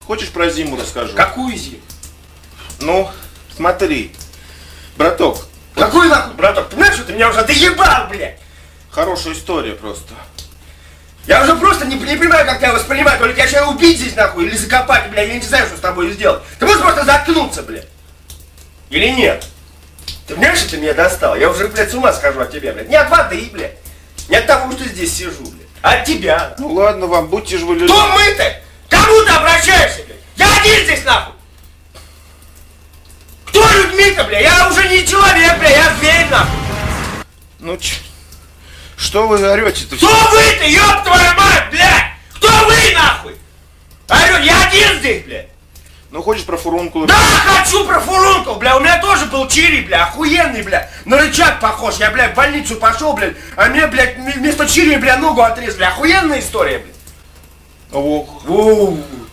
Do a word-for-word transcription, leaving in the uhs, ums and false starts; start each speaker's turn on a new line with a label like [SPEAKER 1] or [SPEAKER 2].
[SPEAKER 1] Хочешь, про зиму расскажу?
[SPEAKER 2] Какую зиму?
[SPEAKER 1] Ну, смотри, браток.
[SPEAKER 2] Какую нахуй, браток? Понимаешь, что ты меня уже доебал, блядь?
[SPEAKER 1] Хорошая история просто.
[SPEAKER 2] Я уже просто не, не понимаю, как тебя воспринимать. То ли тебя сейчас убить здесь, нахуй, или закопать, блядь. Я не знаю, что с тобой сделать. Ты можешь просто заткнуться, блядь? Или нет? Ты понимаешь, что ты меня достал? Я уже, блядь, с ума схожу от тебя, блядь. Не от воды, блядь. Не от того, что здесь сижу, блядь. А от тебя.
[SPEAKER 1] Ну ладно вам, будьте же вы люди.
[SPEAKER 2] Кто мы-то? Кому ты обращаешься, блядь? Я один здесь, нахуй. Кто людьми-то, блядь? Я уже не человек, блядь, я зверь, нахуй.
[SPEAKER 1] Ну, ч... что вы орете-то?
[SPEAKER 2] Кто вы-то, ёб твою мать, блядь? Кто вы, нахуй? Орёт, я один здесь, блядь.
[SPEAKER 1] Ну, хочешь про фурункулы?
[SPEAKER 2] Да, хочу про фурункул, бля, у меня тоже был чири, бля, охуенный, бля, на рычаг похож, я, бля, в больницу пошел, блядь, а мне, блядь, вместо чири, бля, ногу отрезали, охуенная история, блядь.
[SPEAKER 1] Ох.
[SPEAKER 2] Воу.